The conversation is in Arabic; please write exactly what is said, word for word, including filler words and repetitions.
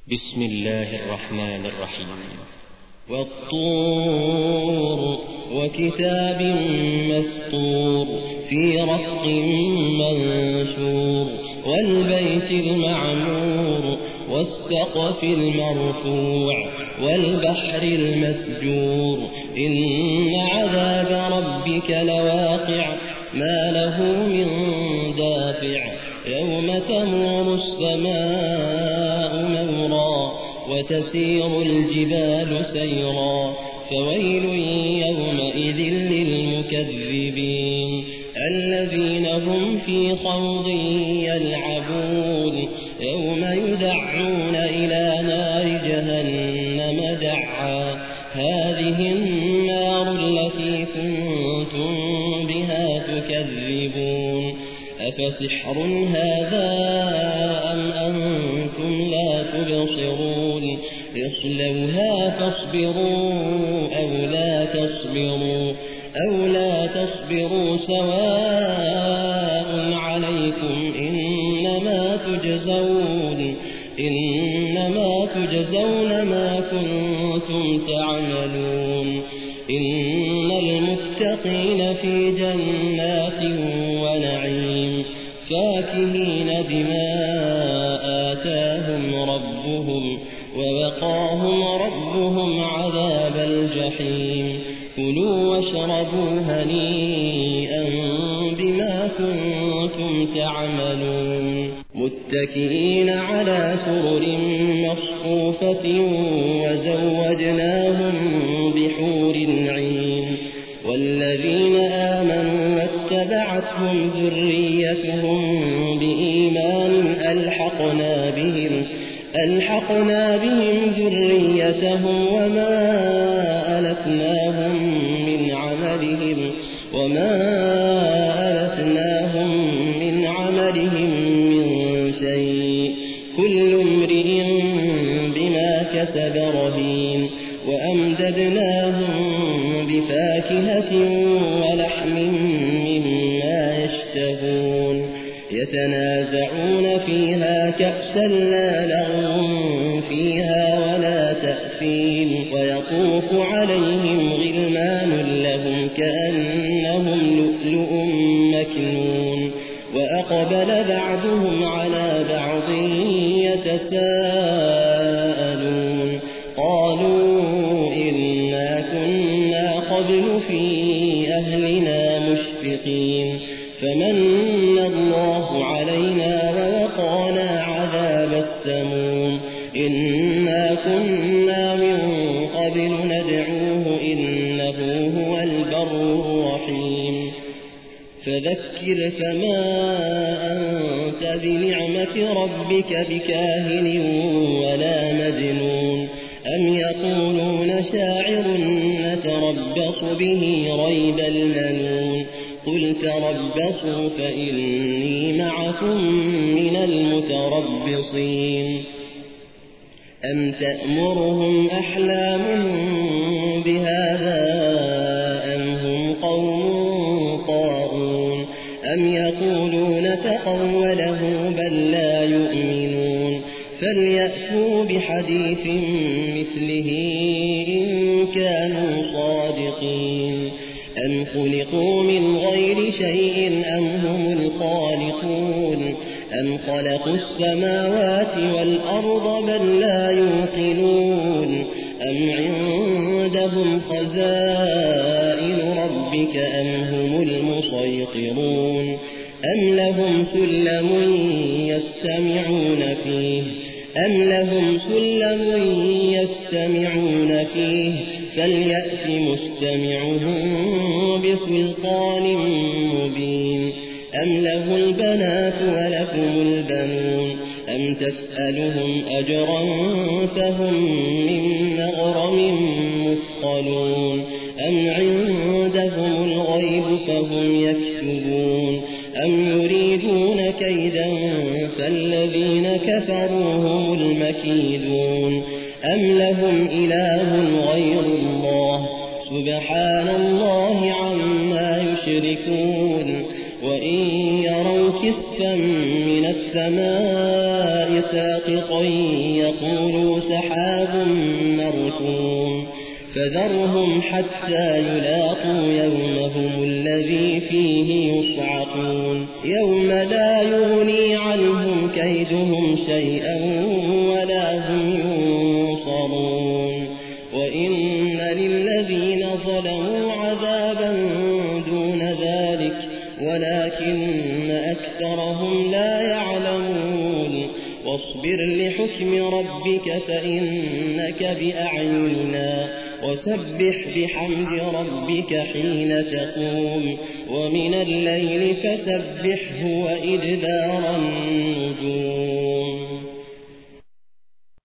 بسم الله الرحمن الرحيم. والطور وكتاب مسطور في رق منشور والبيت المعمور والسقف المرفوع والبحر المسجور إن عذاب ربك لواقع ما له من دافع يوم تمور السماء مورا وتسير الجبال سيرا فويل يومئذ للمكذبين الذين هم في خوض يلعبون يوم يدعون إلى نار جهنم دعا هذه النار التي كنتم بها تكذبون أفسحر هذا أم أنتم لا تبصرون اصلوها فاصبروا أو لا تصبروا أو لا تصبروا سواء عليكم إنما تجزون إنما تجزون ما كنتم تعملون إن المتقين في جنات ونعيم فاكهين بما آتاهم ربهم ووقاهم ربهم عذاب الجحيم كلوا واشربوا هنيئا بما كنتم تعملون متكئين على سرر مصفوفة وزوجناهم بحور عين والذين آمنوا واتبعتهم ذريتهم بإيمان ألحقنا بهم ألحقنا بهم ذريتهم وما ألتناهم من عملهم وما ألتناهم من عملهم من شيء كل امرئ بما كسب رهين وأمددناهم بفاكهة ولحم مما يشتهون يتنازعون فيها كأسا لا لغو فيها ولا تأثيم ويطوف عليهم غلمان لهم كأنهم لؤلؤ مكنون وأقبل بعضهم على بعض يتساءلون قالوا إنا كنا قبل في أهلنا مشفقين فمن الله علينا ووقانا عذاب السموم إنا كنا من قبل ندعوه إنه هو البر الرحيم فذكر فما أنت بنعمة ربك بكاهن ولا مجنون أم يقولون شاعر نتربص به ريب المنون قل تربصوا فإني معكم من المتربصين أم تأمرهم أحلامهم بهذا أم هم قوم طاغون أم يقولون تقوله بل لا يؤمنون فليأتوا بحديث مثله إن كانوا صادقين أم خلقوا من غير شيء أم هم الخالقون أم خلقوا السماوات والأرض بل لا يوقنون أم عندهم خزائن ربك أم هم المسيطرون أم لهم سلم يستمعون فيه أم لهم سلم يستمعون فيه فليأت مستمعهم بسلطان مبين أم له البنات ولكم البنون أم تسألهم أجرا فهم من مغرم مثقلون أم عندهم الغيب فهم يكتبون أم يريدون كيدا فالذين كفروا هم المكيدون أم لهم إله غير الله سبحان الله عما يشركون وإن يروا كسفا من السماء ساقطا يقولوا سحاب مركوم فذرهم حتى يلاقوا يومهم الذي فيه يصعقون يوم لا يغني عنهم كيدهم شيئا ولا هم ينصرون وإن للذين ظلموا عذابا دون ذلك ولكن أكثرهم لا يعلمون واصبر لحكم ربك فإنك بأعيننا وسبح بحمد ربك حين تقوم ومن الليل فسبحه وإدبار النجوم